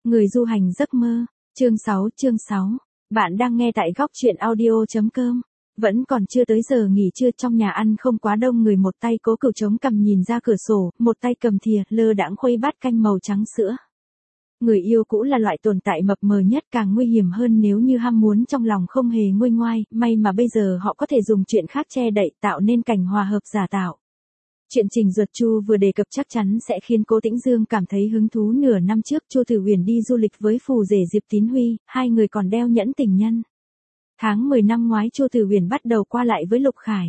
Người du hành giấc mơ, chương 6. Bạn đang nghe tại góc chuyện audio.com. Vẫn còn chưa tới giờ nghỉ trưa, trong nhà ăn không quá đông người, một tay Cố Cửu chống cằm nhìn ra cửa sổ, một tay cầm thìa lơ đãng khuấy bát canh màu trắng sữa. Người yêu cũ là loại tồn tại mập mờ nhất, càng nguy hiểm hơn nếu như ham muốn trong lòng không hề nguôi ngoai, may mà bây giờ họ có thể dùng chuyện khác che đậy, tạo nên cảnh hòa hợp giả tạo. Chuyện Trình Duật Chu vừa đề cập chắc chắn sẽ khiến Cố Tĩnh Dương cảm thấy hứng thú. Nửa năm trước Chu Tử Huyền đi du lịch với phù rể Diệp Tín Huy, hai người còn đeo nhẫn tình nhân. Tháng 10 năm ngoái Chu Tử Huyền bắt đầu qua lại với Lục Khải.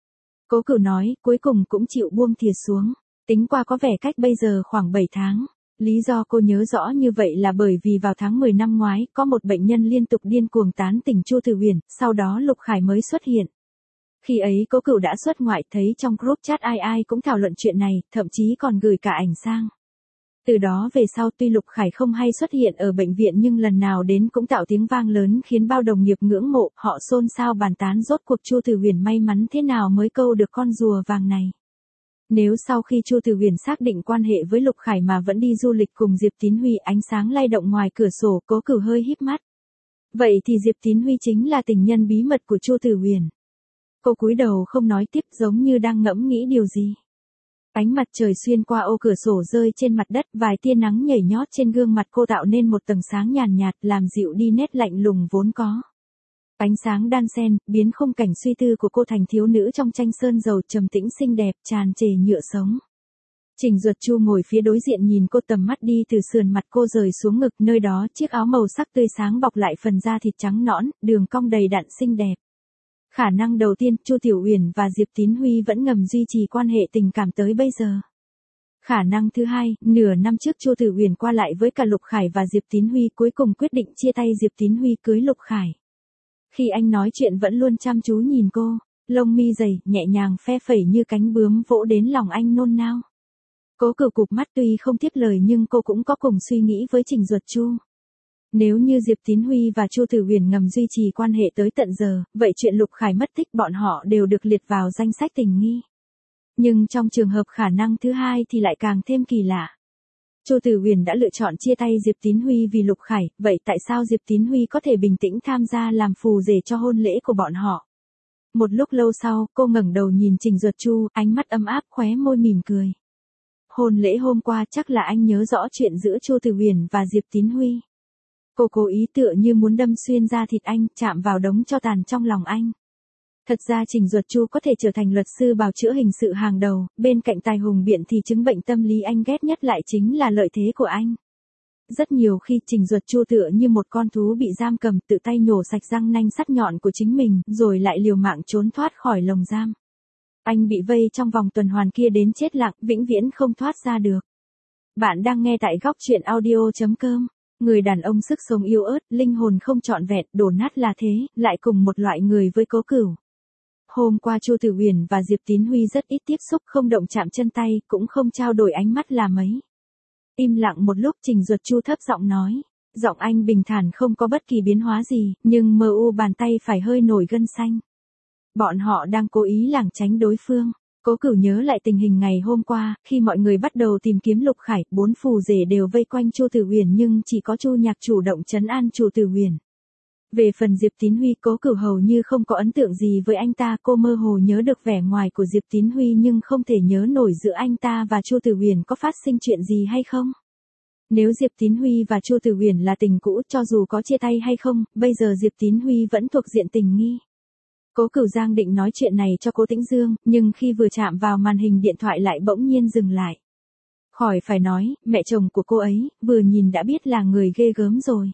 Cố Cửu nói, cuối cùng cũng chịu buông thìa xuống, tính qua có vẻ cách bây giờ khoảng 7 tháng. Lý do cô nhớ rõ như vậy là bởi vì vào tháng 10 năm ngoái, có một bệnh nhân liên tục điên cuồng tán tỉnh Chu Tử Huyền, sau đó Lục Khải mới xuất hiện. Khi ấy Cố Cửu đã xuất ngoại, thấy trong group chat ai cũng thảo luận chuyện này, thậm chí còn gửi cả ảnh sang. Từ đó về sau tuy Lục Khải không hay xuất hiện ở bệnh viện nhưng lần nào đến cũng tạo tiếng vang lớn khiến bao đồng nghiệp ngưỡng mộ, họ xôn xao bàn tán rốt cuộc Chu Tử Huyền may mắn thế nào mới câu được con rùa vàng này. Nếu sau khi Chu Tử Huyền xác định quan hệ với Lục Khải mà vẫn đi du lịch cùng Diệp Tín Huy, ánh sáng lay động ngoài cửa sổ, Cố Cửu hơi híp mắt. Vậy thì Diệp Tín Huy chính là tình nhân bí mật của Chu Tử Huyền. Cô cúi đầu không nói tiếp, giống như đang ngẫm nghĩ điều gì. Ánh mặt trời xuyên qua ô cửa sổ rơi trên mặt đất, vài tia nắng nhảy nhót trên gương mặt cô tạo nên một tầng sáng nhàn nhạt, làm dịu đi nét lạnh lùng vốn có. Ánh sáng đan xen, biến khung cảnh suy tư của cô thành thiếu nữ trong tranh sơn dầu, trầm tĩnh xinh đẹp, tràn trề nhựa sống. Trình Duật Chu ngồi phía đối diện nhìn cô, tầm mắt đi từ sườn mặt cô rời xuống ngực, nơi đó chiếc áo màu sắc tươi sáng bọc lại phần da thịt trắng nõn, đường cong đầy đặn xinh đẹp. Khả năng đầu tiên, Chu Tiểu Uyển và Diệp Tín Huy vẫn ngầm duy trì quan hệ tình cảm tới bây giờ. Khả năng thứ hai, nửa năm trước Chu Tử Uyển qua lại với cả Lục Khải và Diệp Tín Huy, cuối cùng quyết định chia tay Diệp Tín Huy cưới Lục Khải. Khi anh nói chuyện vẫn luôn chăm chú nhìn cô, lông mi dày, nhẹ nhàng phe phẩy như cánh bướm vỗ đến lòng anh nôn nao. Cố Cửu cụp mắt, tuy không tiếp lời nhưng cô cũng có cùng suy nghĩ với Trình Duật Chu. Nếu như Diệp Tín Huy và Chu Tử Huyền ngầm duy trì quan hệ tới tận giờ, vậy chuyện Lục Khải mất tích bọn họ đều được liệt vào danh sách tình nghi. Nhưng trong trường hợp khả năng thứ hai thì lại càng thêm kỳ lạ. Chu Tử Huyền đã lựa chọn chia tay Diệp Tín Huy vì Lục Khải, vậy tại sao Diệp Tín Huy có thể bình tĩnh tham gia làm phù rể cho hôn lễ của bọn họ? Một lúc lâu sau, cô ngẩng đầu nhìn Trình Duật Chu, ánh mắt ấm áp, khóe môi mỉm cười. Hôn lễ hôm qua chắc là anh nhớ rõ chuyện giữa Chu Tử Huyền và Diệp Tín Huy. Cô cố ý tựa như muốn đâm xuyên da thịt anh, chạm vào đống tro tàn trong lòng anh. Thật ra Trình Duật Chu có thể trở thành luật sư bào chữa hình sự hàng đầu, bên cạnh tài hùng biện thì chứng bệnh tâm lý anh ghét nhất lại chính là lợi thế của anh. Rất nhiều khi Trình Duật Chu tựa như một con thú bị giam cầm, tự tay nhổ sạch răng nanh sắc nhọn của chính mình, rồi lại liều mạng trốn thoát khỏi lồng giam. Anh bị vây trong vòng tuần hoàn kia đến chết lặng, vĩnh viễn không thoát ra được. Bạn đang nghe tại góc chuyện audio.com. Người đàn ông sức sống yếu ớt, linh hồn không trọn vẹn, đổ nát là thế, lại cùng một loại người với Cố Cửu. Hôm qua Chu Tử Huyền và Diệp Tín Huy rất ít tiếp xúc, không động chạm chân tay, cũng không trao đổi ánh mắt là mấy. Im lặng một lúc, Trình Duật Chu thấp giọng nói. Giọng anh bình thản không có bất kỳ biến hóa gì, nhưng mờ u bàn tay phải hơi nổi gân xanh. Bọn họ đang cố ý lảng tránh đối phương. Cố Cửu nhớ lại tình hình ngày hôm qua, khi mọi người bắt đầu tìm kiếm Lục Khải, 4 phù rể đều vây quanh Chu Tử Huyền nhưng chỉ có Chu Nhạc chủ động trấn an Chu Tử Huyền. Về phần Diệp Tín Huy, Cố Cửu hầu như không có ấn tượng gì với anh ta, cô mơ hồ nhớ được vẻ ngoài của Diệp Tín Huy nhưng không thể nhớ nổi giữa anh ta và Chu Tử Huyền có phát sinh chuyện gì hay không. Nếu Diệp Tín Huy và Chu Tử Huyền là tình cũ, cho dù có chia tay hay không, bây giờ Diệp Tín Huy vẫn thuộc diện tình nghi. Cố Cửu Giang định nói chuyện này cho Cố Tĩnh Dương, nhưng khi vừa chạm vào màn hình điện thoại lại bỗng nhiên dừng lại. Khỏi phải nói, mẹ chồng của cô ấy, vừa nhìn đã biết là người ghê gớm rồi.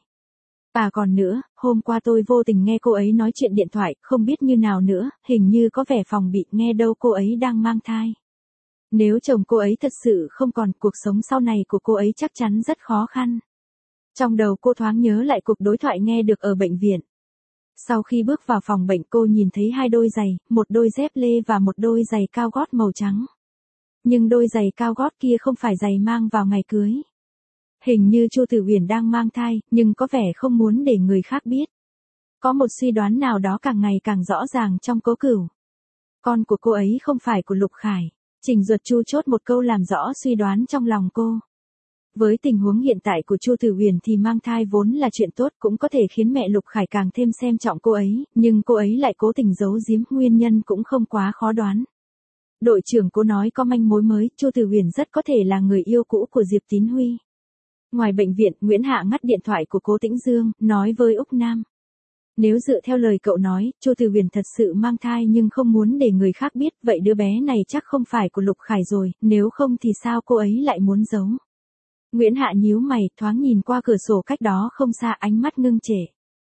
À còn nữa, hôm qua tôi vô tình nghe cô ấy nói chuyện điện thoại, không biết như nào nữa, hình như có vẻ phòng bị, nghe đâu cô ấy đang mang thai. Nếu chồng cô ấy thật sự không còn, cuộc sống sau này của cô ấy chắc chắn rất khó khăn. Trong đầu cô thoáng nhớ lại cuộc đối thoại nghe được ở bệnh viện. Sau khi bước vào phòng bệnh, cô nhìn thấy 2 đôi giày, một đôi dép lê và một đôi giày cao gót màu trắng. Nhưng đôi giày cao gót kia không phải giày mang vào ngày cưới. Hình như Chu Tử Huyền đang mang thai, nhưng có vẻ không muốn để người khác biết. Có một suy đoán nào đó càng ngày càng rõ ràng trong Cố Cửu. Con của cô ấy không phải của Lục Khải. Trình Duật Chu chốt một câu làm rõ suy đoán trong lòng cô. Với tình huống hiện tại của Chu Tử Huyền thì mang thai vốn là chuyện tốt, cũng có thể khiến mẹ Lục Khải càng thêm xem trọng cô ấy, nhưng cô ấy lại cố tình giấu giếm, nguyên nhân cũng không quá khó đoán. Đội trưởng Cố nói có manh mối mới, Chu Tử Huyền rất có thể là người yêu cũ của Diệp Tín Huy. Ngoài bệnh viện, Nguyễn Hạ ngắt điện thoại của Cố Tĩnh Dương, nói với Úc Nam. Nếu dựa theo lời cậu nói, Chu Tử Huyền thật sự mang thai nhưng không muốn để người khác biết, vậy đứa bé này chắc không phải của Lục Khải rồi, nếu không thì sao cô ấy lại muốn giấu. Nguyễn Hạ nhíu mày, thoáng nhìn qua cửa sổ cách đó không xa, ánh mắt ngưng trệ.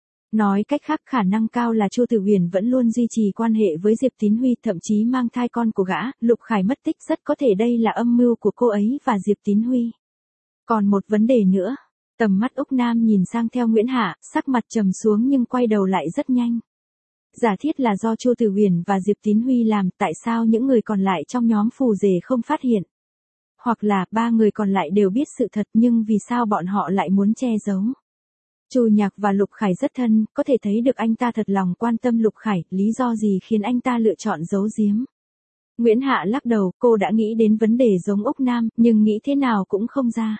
Nói cách khác, khả năng cao là Chu Tử Huyền vẫn luôn duy trì quan hệ với Diệp Tín Huy, thậm chí mang thai con của gã. Lục Khải mất tích, rất có thể đây là âm mưu của cô ấy và Diệp Tín Huy. Còn một vấn đề nữa. Tầm mắt Úc Nam nhìn sang theo Nguyễn Hạ, sắc mặt trầm xuống nhưng quay đầu lại rất nhanh. Giả thiết là do Chu Tử Huyền và Diệp Tín Huy làm, tại sao những người còn lại trong nhóm phù rể không phát hiện? Hoặc là, ba người còn lại đều biết sự thật nhưng vì sao bọn họ lại muốn che giấu? Chu Nhạc và Lục Khải rất thân, có thể thấy được anh ta thật lòng quan tâm Lục Khải, lý do gì khiến anh ta lựa chọn giấu giếm? Nguyễn Hạ lắc đầu, cô đã nghĩ đến vấn đề giống Úc Nam, nhưng nghĩ thế nào cũng không ra.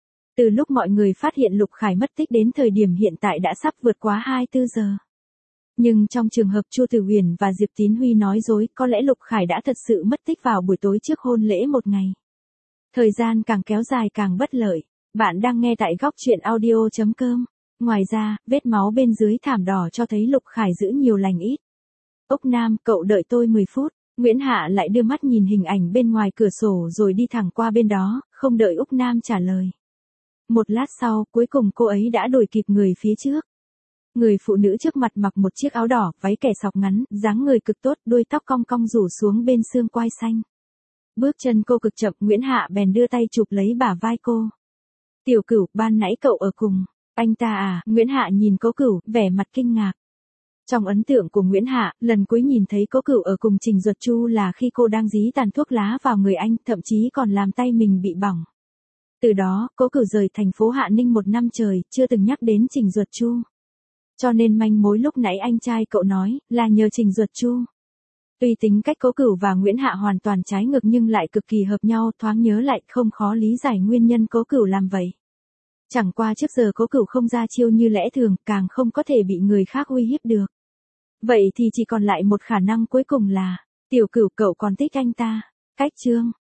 Từ lúc mọi người phát hiện Lục Khải mất tích đến thời điểm hiện tại đã sắp vượt quá 24 giờ. Nhưng trong trường hợp Chu Tử Huyền và Diệp Tín Huy nói dối, có lẽ Lục Khải đã thật sự mất tích vào buổi tối trước hôn lễ một ngày. Thời gian càng kéo dài càng bất lợi. Bạn đang nghe tại góc truyện audio.com. Ngoài ra, vết máu bên dưới thảm đỏ cho thấy Lục Khải giữ nhiều lành ít. Úc Nam, cậu đợi tôi 10 phút. Nguyễn Hạ lại đưa mắt nhìn hình ảnh bên ngoài cửa sổ rồi đi thẳng qua bên đó, không đợi Úc Nam trả lời. Một lát sau, cuối cùng cô ấy đã đuổi kịp người phía trước. Người phụ nữ trước mặt mặc một chiếc áo đỏ, váy kẻ sọc ngắn, dáng người cực tốt, đuôi tóc cong cong rủ xuống bên xương quai xanh. Bước chân cô cực chậm, Nguyễn Hạ bèn đưa tay chụp lấy bả vai cô. Tiểu Cửu, ban nãy cậu ở cùng anh ta à? Nguyễn Hạ nhìn Cố Cửu, vẻ mặt kinh ngạc. Trong ấn tượng của Nguyễn Hạ, lần cuối nhìn thấy Cố Cửu ở cùng Trình Duật Chu là khi cô đang dí tàn thuốc lá vào người anh, thậm chí còn làm tay mình bị bỏng. Từ đó, Cố Cửu rời thành phố Hạ Ninh 1 năm trời, chưa từng nhắc đến Trình Duật Chu. Cho nên manh mối lúc nãy anh trai cậu nói, là nhờ Trình Duật Chu. Tuy tính cách Cố Cửu và Nguyễn Hạ hoàn toàn trái ngược nhưng lại cực kỳ hợp nhau, thoáng nhớ lại không khó lý giải nguyên nhân Cố Cửu làm vậy. Chẳng qua trước giờ Cố Cửu không ra chiêu như lẽ thường, càng không có thể bị người khác uy hiếp được. Vậy thì chỉ còn lại một khả năng cuối cùng là, Tiểu Cửu cậu còn thích anh ta. Cách chương